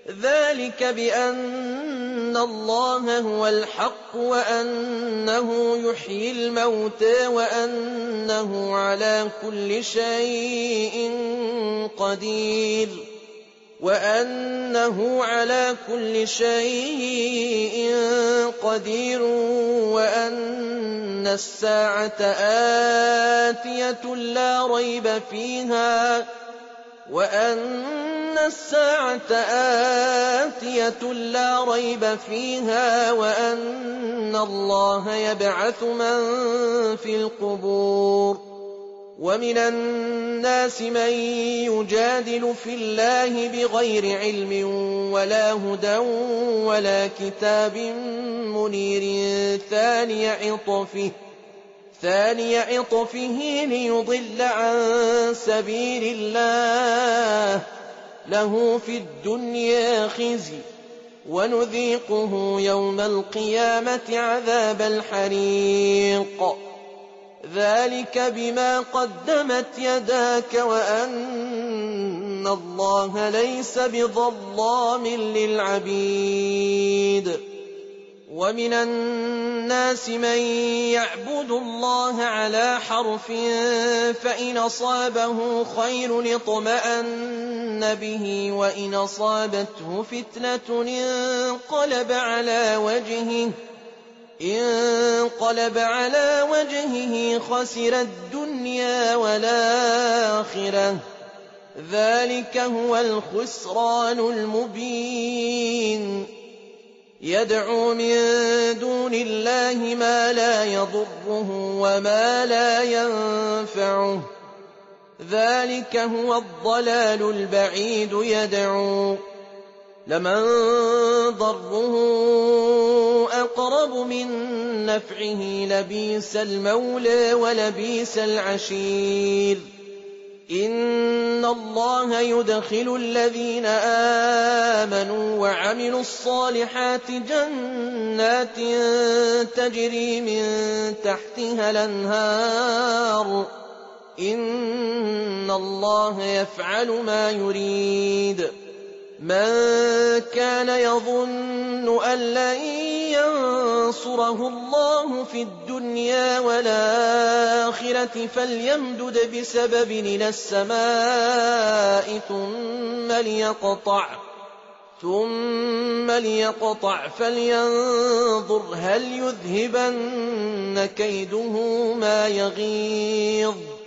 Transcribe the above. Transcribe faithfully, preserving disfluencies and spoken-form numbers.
ذلك بأن الله هو الحق وأنه يحيي الموتى وأنه على كل شيء قدير وأنه على كل شيء قدير وأن الساعة آتية لا ريب فيها وأن الساعة آتية لا ريب فيها وأن الله يبعث من في القبور ومن الناس من يجادل في الله بغير علم ولا هدى ولا كتاب منير ثاني عطفه ثاني عطفه ليضل عن سبيل الله له في الدنيا خزي ونذيقه يوم القيامة عذاب الحريق ذلك بما قدمت يداك وأن الله ليس بظلام للعبيد ومن الناس من يعبد الله على حرف فإن أصابه خير اطمأن به وإن أصابته فتنة انقلب على وجهه انقلب على وجهه خسر الدنيا والآخرة ذلك هو الخسران المبين يدعو من دون الله ما لا يضره وما لا ينفعه ذلك هو الضلال البعيد يدعو لمن ضره أقرب من نفعه لبئس المولى ولبئس العشير إن الله يدخل الذين آمنوا وعملوا الصالحات جنات تجري من تحتها الأنهار إن الله يفعل ما يريد من كان يظن أن لن ينصره الله في الدنيا والآخرة فليمدد بسبب إلى السماء ثم ليقطع ثم ليقطع فلينظر هل يذهبن كيده ما يغيظ